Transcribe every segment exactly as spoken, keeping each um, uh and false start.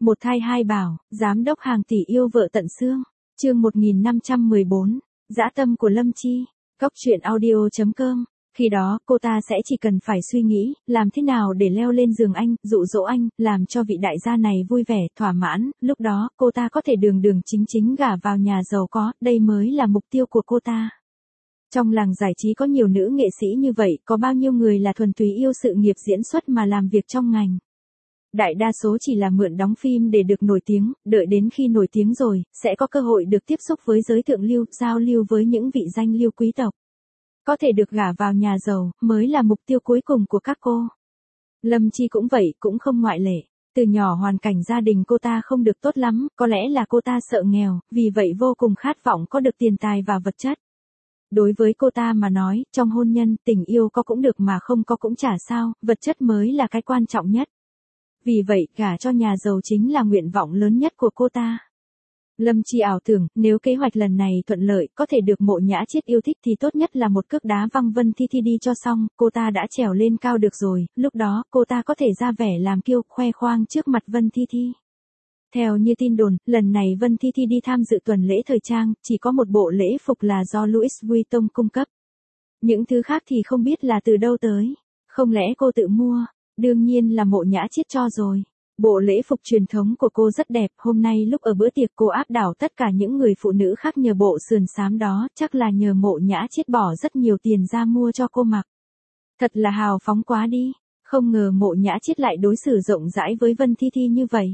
Một thai hai bảo, giám đốc hàng tỷ yêu vợ tận xương. Chương một nghìn năm trăm mười bốn, dã tâm của Lâm Chi. Cóc truyện audio chấm com. Khi đó, cô ta sẽ chỉ cần phải suy nghĩ, làm thế nào để leo lên giường anh, dụ dỗ anh, làm cho vị đại gia này vui vẻ, thỏa mãn, lúc đó, cô ta có thể đường đường chính chính gả vào nhà giàu có, đây mới là mục tiêu của cô ta. Trong làng giải trí có nhiều nữ nghệ sĩ như vậy, có bao nhiêu người là thuần túy yêu sự nghiệp diễn xuất mà làm việc trong ngành. Đại đa số chỉ là mượn đóng phim để được nổi tiếng, đợi đến khi nổi tiếng rồi, sẽ có cơ hội được tiếp xúc với giới thượng lưu, giao lưu với những vị danh lưu quý tộc. Có thể được gả vào nhà giàu, mới là mục tiêu cuối cùng của các cô. Lâm Chi cũng vậy, cũng không ngoại lệ. Từ nhỏ hoàn cảnh gia đình cô ta không được tốt lắm, có lẽ là cô ta sợ nghèo, vì vậy vô cùng khát vọng có được tiền tài và vật chất. Đối với cô ta mà nói, trong hôn nhân, tình yêu có cũng được mà không có cũng chả sao, vật chất mới là cái quan trọng nhất. Vì vậy, gả cho nhà giàu chính là nguyện vọng lớn nhất của cô ta. Lâm Chi ảo tưởng, nếu kế hoạch lần này thuận lợi, có thể được Mộ Nhã Chiết yêu thích thì tốt nhất là một cước đá văng Vân Thi Thi đi cho xong, cô ta đã trèo lên cao được rồi, lúc đó, cô ta có thể ra vẻ làm kiêu, khoe khoang trước mặt Vân Thi Thi. Theo như tin đồn, lần này Vân Thi Thi đi tham dự tuần lễ thời trang, chỉ có một bộ lễ phục là do Louis Vuitton cung cấp. Những thứ khác thì không biết là từ đâu tới. Không lẽ cô tự mua? Đương nhiên là Mộ Nhã Chiết cho rồi. Bộ lễ phục truyền thống của cô rất đẹp, hôm nay lúc ở bữa tiệc cô áp đảo tất cả những người phụ nữ khác nhờ bộ sườn xám đó, chắc là nhờ Mộ Nhã Chiết bỏ rất nhiều tiền ra mua cho cô mặc. Thật là hào phóng quá đi, không ngờ Mộ Nhã Chiết lại đối xử rộng rãi với Vân Thi Thi như vậy.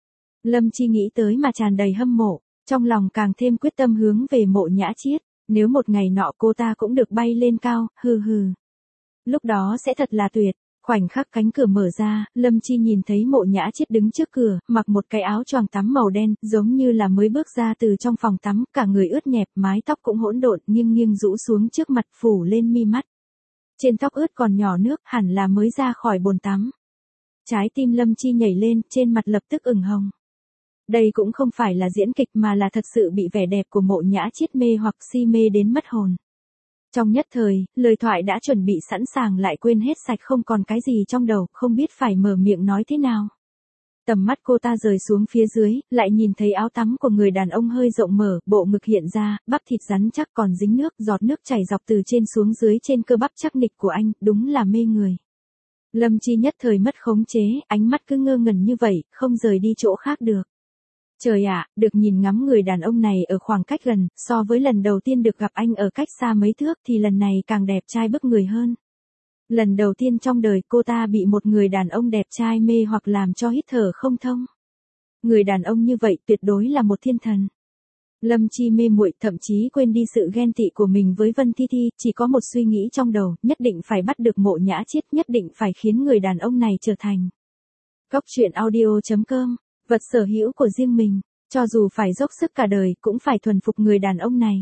Lâm Chi nghĩ tới mà tràn đầy hâm mộ, trong lòng càng thêm quyết tâm hướng về Mộ Nhã Chiết, nếu một ngày nọ cô ta cũng được bay lên cao, hừ hừ. Lúc đó sẽ thật là tuyệt. Khoảnh khắc cánh cửa mở ra, Lâm Chi nhìn thấy Mộ Nhã Chiết đứng trước cửa, mặc một cái áo choàng tắm màu đen, giống như là mới bước ra từ trong phòng tắm, cả người ướt nhẹp, mái tóc cũng hỗn độn, nghiêng nghiêng rũ xuống trước mặt, phủ lên mi mắt. Trên tóc ướt còn nhỏ nước, hẳn là mới ra khỏi bồn tắm. Trái tim Lâm Chi nhảy lên, trên mặt lập tức ửng hồng. Đây cũng không phải là diễn kịch mà là thật sự bị vẻ đẹp của Mộ Nhã Chiết mê hoặc si mê đến mất hồn. Trong nhất thời, lời thoại đã chuẩn bị sẵn sàng lại quên hết sạch không còn cái gì trong đầu, không biết phải mở miệng nói thế nào. Tầm mắt cô ta rời xuống phía dưới, lại nhìn thấy áo tắm của người đàn ông hơi rộng mở, bộ ngực hiện ra, bắp thịt rắn chắc còn dính nước, giọt nước chảy dọc từ trên xuống dưới trên cơ bắp chắc nịch của anh, đúng là mê người. Lâm Chi nhất thời mất khống chế, ánh mắt cứ ngơ ngẩn như vậy, không rời đi chỗ khác được. Trời ạ, được nhìn ngắm người đàn ông này ở khoảng cách gần, so với lần đầu tiên được gặp anh ở cách xa mấy thước thì lần này càng đẹp trai bức người hơn. Lần đầu tiên trong đời cô ta bị một người đàn ông đẹp trai mê hoặc làm cho hít thở không thông. Người đàn ông như vậy tuyệt đối là một thiên thần. Lâm Chi mê muội, thậm chí quên đi sự ghen tị của mình với Vân Thi Thi, chỉ có một suy nghĩ trong đầu, nhất định phải bắt được Mộ Nhã Chiết, nhất định phải khiến người đàn ông này trở thành. Cóc truyện audio chấm com. Vật sở hữu của riêng mình, cho dù phải dốc sức cả đời cũng phải thuần phục người đàn ông này.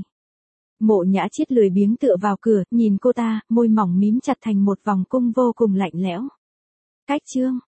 Mộ Nhã Chiết lười biếng tựa vào cửa, nhìn cô ta, môi mỏng mím chặt thành một vòng cung vô cùng lạnh lẽo. Cách chương,